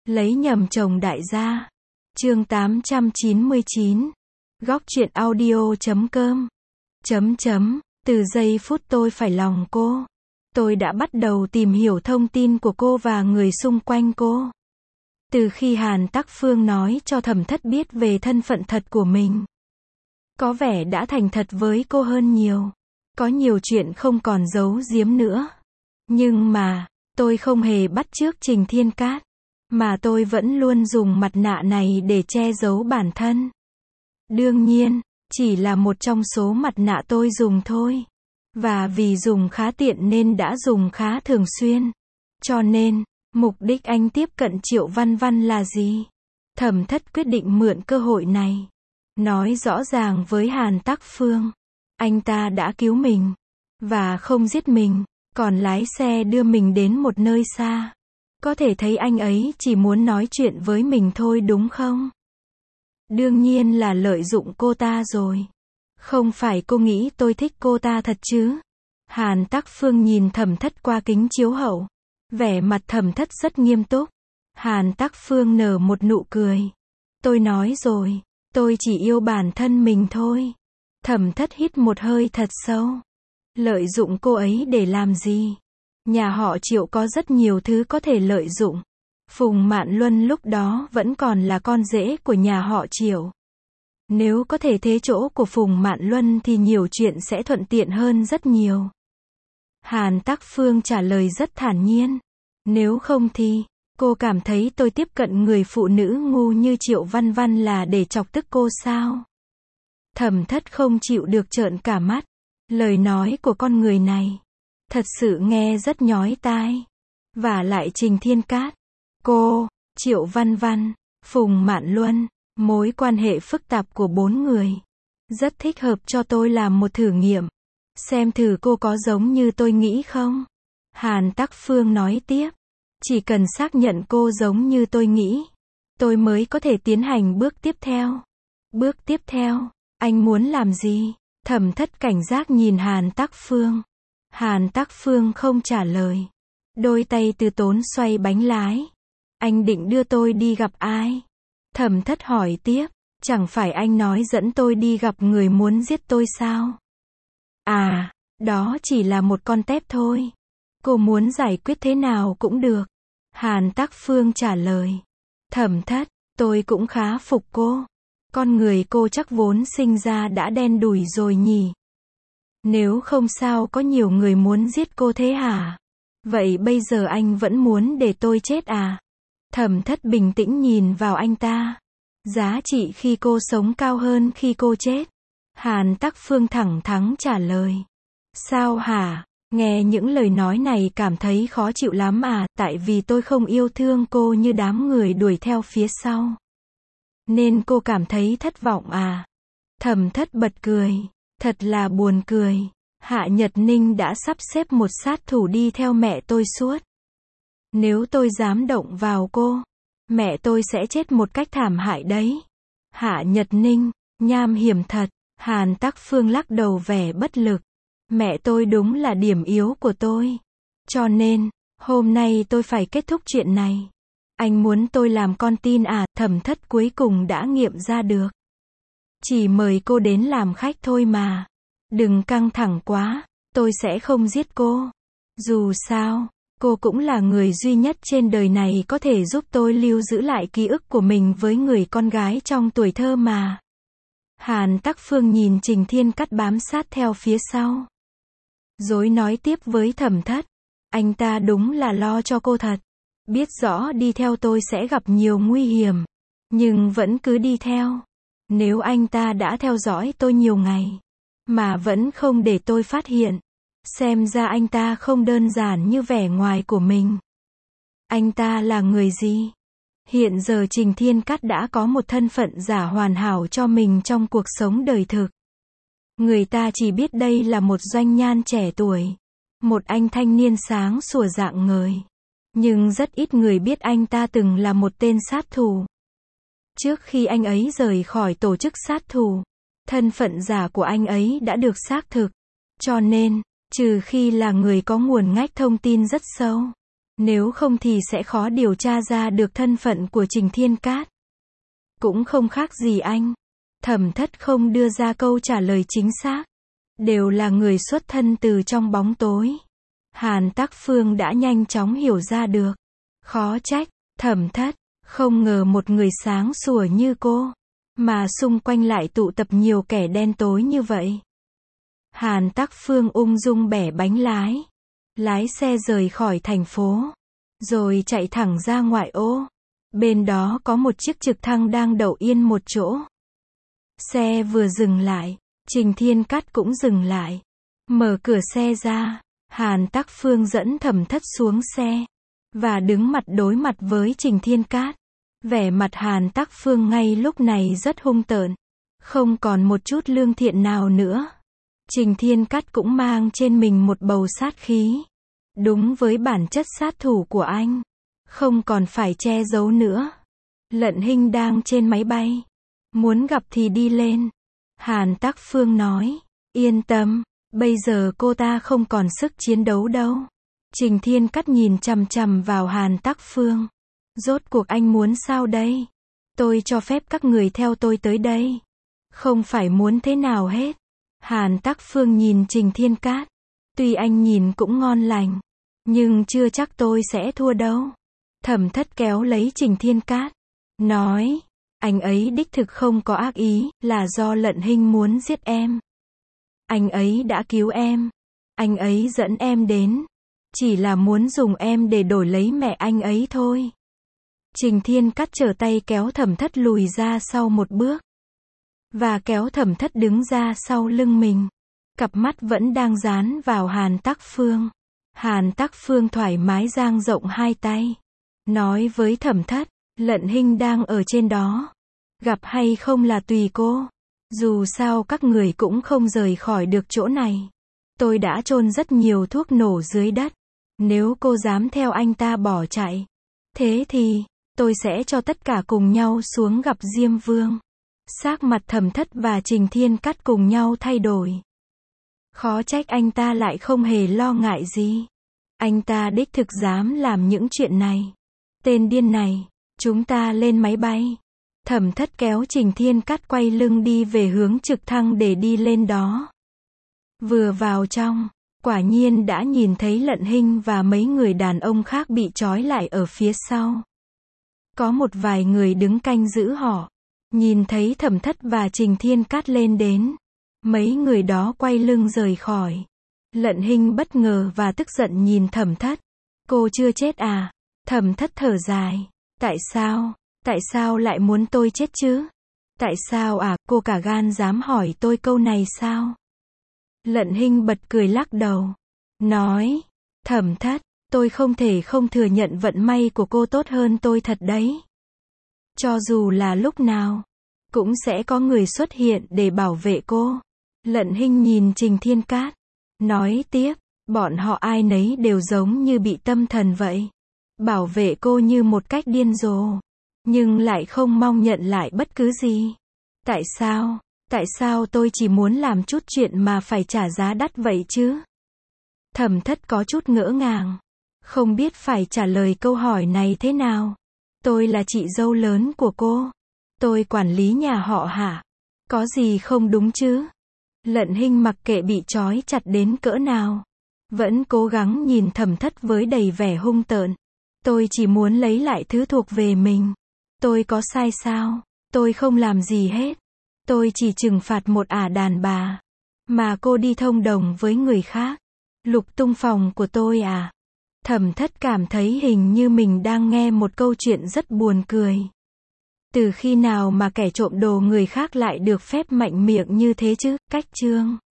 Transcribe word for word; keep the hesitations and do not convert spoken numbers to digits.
Lấy nhầm chồng đại gia. Chương tám trăm chín mươi chín. Góc truyện audio chấm com. Chấm chấm, từ giây phút tôi phải lòng cô, tôi đã bắt đầu tìm hiểu thông tin của cô và người xung quanh cô. Từ khi Hàn Tắc Phương nói cho Thẩm Thất biết về thân phận thật của mình, có vẻ đã thành thật với cô hơn nhiều. Có nhiều chuyện không còn giấu giếm nữa. Nhưng mà, tôi không hề bắt chước Trình Thiên Cát, mà tôi vẫn luôn dùng mặt nạ này để che giấu bản thân. Đương nhiên, chỉ là một trong số mặt nạ tôi dùng thôi. Và vì dùng khá tiện nên đã dùng khá thường xuyên. Cho nên, mục đích anh tiếp cận Triệu Văn Văn là gì? Thẩm Thất quyết định mượn cơ hội này, nói rõ ràng với Hàn Tắc Phương. Anh ta đã cứu mình, và không giết mình, còn lái xe đưa mình đến một nơi xa. Có thể thấy anh ấy chỉ muốn nói chuyện với mình thôi đúng không? Đương nhiên là lợi dụng cô ta rồi. Không phải cô nghĩ tôi thích cô ta thật chứ? Hàn Tắc Phương nhìn Thẩm Thất qua kính chiếu hậu. Vẻ mặt Thẩm Thất rất nghiêm túc. Hàn Tắc Phương nở một nụ cười. Tôi nói rồi, tôi chỉ yêu bản thân mình thôi. Thẩm Thất hít một hơi thật sâu. Lợi dụng cô ấy để làm gì? Nhà họ Triệu có rất nhiều thứ có thể lợi dụng. Phùng Mạn Luân lúc đó vẫn còn là con rể của nhà họ Triệu. Nếu có thể thế chỗ của Phùng Mạn Luân thì nhiều chuyện sẽ thuận tiện hơn rất nhiều. Hàn Tắc Phương trả lời rất thản nhiên. Nếu không thì, cô cảm thấy tôi tiếp cận người phụ nữ ngu như Triệu Văn Văn là để chọc tức cô sao? Thẩm Thất không chịu được trợn cả mắt. Lời nói của con người này thật sự nghe rất nhói tai. Và lại Trình Thiên Cát, cô, Triệu Văn Văn, Phùng Mạn Luân, mối quan hệ phức tạp của bốn người rất thích hợp cho tôi làm một thử nghiệm. Xem thử cô có giống như tôi nghĩ không? Hàn Tắc Phương nói tiếp. Chỉ cần xác nhận cô giống như tôi nghĩ, tôi mới có thể tiến hành bước tiếp theo. Bước tiếp theo, anh muốn làm gì? Thẩm Thất cảnh giác nhìn Hàn Tắc Phương. Hàn Tắc Phương không trả lời. Đôi tay từ tốn xoay bánh lái. Anh định đưa tôi đi gặp ai? Thẩm Thất hỏi tiếp. Chẳng phải anh nói dẫn tôi đi gặp người muốn giết tôi sao? À, đó chỉ là một con tép thôi. Cô muốn giải quyết thế nào cũng được. Hàn Tắc Phương trả lời. Thẩm Thất, tôi cũng khá phục cô. Con người cô chắc vốn sinh ra đã đen đủi rồi nhỉ? Nếu không sao có nhiều người muốn giết cô thế hả? Vậy bây giờ anh vẫn muốn để tôi chết à? Thẩm Thất bình tĩnh nhìn vào anh ta. Giá trị khi cô sống cao hơn khi cô chết. Hàn Tắc Phương thẳng thắn trả lời. Sao hả? Nghe những lời nói này cảm thấy khó chịu lắm à? Tại vì tôi không yêu thương cô như đám người đuổi theo phía sau, nên cô cảm thấy thất vọng à? Thẩm Thất bật cười. Thật là buồn cười. Hạ Nhật Ninh đã sắp xếp một sát thủ đi theo mẹ tôi suốt. Nếu tôi dám động vào cô, mẹ tôi sẽ chết một cách thảm hại đấy. Hạ Nhật Ninh, nham hiểm thật. Hàn Tắc Phương lắc đầu vẻ bất lực. Mẹ tôi đúng là điểm yếu của tôi. Cho nên, hôm nay tôi phải kết thúc chuyện này. Anh muốn tôi làm con tin à? Thẩm Thất cuối cùng đã nghiệm ra được. Chỉ mời cô đến làm khách thôi mà. Đừng căng thẳng quá, tôi sẽ không giết cô. Dù sao, cô cũng là người duy nhất trên đời này có thể giúp tôi lưu giữ lại ký ức của mình với người con gái trong tuổi thơ mà. Hàn Tắc Phương nhìn Trình Thiên Cát bám sát theo phía sau. Dối nói tiếp với Thẩm Thất. Anh ta đúng là lo cho cô thật. Biết rõ đi theo tôi sẽ gặp nhiều nguy hiểm, nhưng vẫn cứ đi theo. Nếu anh ta đã theo dõi tôi nhiều ngày, mà vẫn không để tôi phát hiện, xem ra anh ta không đơn giản như vẻ ngoài của mình. Anh ta là người gì? Hiện giờ Trình Thiên Cát đã có một thân phận giả hoàn hảo cho mình trong cuộc sống đời thực. Người ta chỉ biết đây là một doanh nhan trẻ tuổi, một anh thanh niên sáng sủa rạng ngời. Nhưng rất ít người biết anh ta từng là một tên sát thủ. Trước khi anh ấy rời khỏi tổ chức sát thủ, thân phận giả của anh ấy đã được xác thực. Cho nên, trừ khi là người có nguồn ngách thông tin rất sâu, Nếu không thì sẽ khó điều tra ra được thân phận của Trình Thiên Cát. Cũng không khác gì anh. Thẩm Thất không đưa ra câu trả lời chính xác. Đều là người xuất thân từ trong bóng tối. Hàn Tắc Phương đã nhanh chóng hiểu ra được. Khó trách, Thẩm Thất, không ngờ một người sáng sủa như cô, mà xung quanh lại tụ tập nhiều kẻ đen tối như vậy. Hàn Tắc Phương ung dung bẻ bánh lái. Lái xe rời khỏi thành phố. Rồi chạy thẳng ra ngoại ô. Bên đó có một chiếc trực thăng đang đậu yên một chỗ. Xe vừa dừng lại, Trình Thiên Cát cũng dừng lại. Mở cửa xe ra, Hàn Tắc Phương dẫn Thẩm Thất xuống xe. Và đứng mặt đối mặt với Trình Thiên Cát. Vẻ mặt Hàn Tắc Phương ngay lúc này rất hung tợn. Không còn một chút lương thiện nào nữa. Trình Thiên Cát cũng mang trên mình một bầu sát khí. Đúng với bản chất sát thủ của anh. Không còn phải che giấu nữa. Lận Hinh đang trên máy bay. Muốn gặp thì đi lên. Hàn Tắc Phương nói. Yên tâm, bây giờ cô ta không còn sức chiến đấu đâu. Trình Thiên Cát nhìn chằm chằm vào Hàn Tắc Phương. Rốt cuộc anh muốn sao đây? Tôi cho phép các người theo tôi tới đây. Không phải muốn thế nào hết. Hàn Tắc Phương nhìn Trình Thiên Cát. Tuy anh nhìn cũng ngon lành, nhưng chưa chắc tôi sẽ thua đâu. Thẩm Thất kéo lấy Trình Thiên Cát. Nói, anh ấy đích thực không có ác ý, là do Lận Hinh muốn giết em. Anh ấy đã cứu em. Anh ấy dẫn em đến. Chỉ là muốn dùng em để đổi lấy mẹ anh ấy thôi. Trình Thiên Cát trở tay kéo Thẩm Thất lùi ra sau một bước. Và kéo Thẩm Thất đứng ra sau lưng mình. Cặp mắt vẫn đang dán vào Hàn Tắc Phương. Hàn Tắc Phương thoải mái dang rộng hai tay. Nói với Thẩm Thất, Lận Hinh đang ở trên đó. Gặp hay không là tùy cô. Dù sao các người cũng không rời khỏi được chỗ này. Tôi đã chôn rất nhiều thuốc nổ dưới đất. Nếu cô dám theo anh ta bỏ chạy, thế thì, tôi sẽ cho tất cả cùng nhau xuống gặp Diêm Vương. Sắc mặt Thẩm Thất và Trình Thiên Cát cùng nhau thay đổi. Khó trách anh ta lại không hề lo ngại gì. Anh ta đích thực dám làm những chuyện này. Tên điên này, chúng ta lên máy bay. Thẩm Thất kéo Trình Thiên Cát quay lưng đi về hướng trực thăng để đi lên đó. Vừa vào trong, quả nhiên đã nhìn thấy Lận Hinh và mấy người đàn ông khác bị trói lại ở phía sau. Có một vài người đứng canh giữ họ. Nhìn thấy Thẩm Thất và Trình Thiên Cát lên đến. Mấy người đó quay lưng rời khỏi. Lận Hinh bất ngờ và tức giận nhìn Thẩm Thất. Cô chưa chết à? Thẩm Thất thở dài. Tại sao? Tại sao lại muốn tôi chết chứ? Tại sao à? Cô cả gan dám hỏi tôi câu này sao? Lận Hinh bật cười lắc đầu. Nói. Thẩm Thất, tôi không thể không thừa nhận vận may của cô tốt hơn tôi thật đấy. Cho dù là lúc nào, cũng sẽ có người xuất hiện để bảo vệ cô. Lận Hinh nhìn Trình Thiên Cát. Nói tiếp, bọn họ ai nấy đều giống như bị tâm thần vậy. Bảo vệ cô như một cách điên rồ. Nhưng lại không mong nhận lại bất cứ gì. Tại sao? Tại sao tôi chỉ muốn làm chút chuyện mà phải trả giá đắt vậy chứ? Thẩm Thất có chút ngỡ ngàng. Không biết phải trả lời câu hỏi này thế nào. Tôi là chị dâu lớn của cô. Tôi quản lý nhà họ hả? Có gì không đúng chứ? Lận Hinh mặc kệ bị trói chặt đến cỡ nào. Vẫn cố gắng nhìn Thẩm Thất với đầy vẻ hung tợn. Tôi chỉ muốn lấy lại thứ thuộc về mình. Tôi có sai sao? Tôi không làm gì hết. Tôi chỉ trừng phạt một ả đàn bà. Mà cô đi thông đồng với người khác. Lục tung phòng của tôi à? Thẩm Thất cảm thấy hình như mình đang nghe một câu chuyện rất buồn cười. Từ khi nào mà kẻ trộm đồ người khác lại được phép mạnh miệng như thế chứ? Cách chương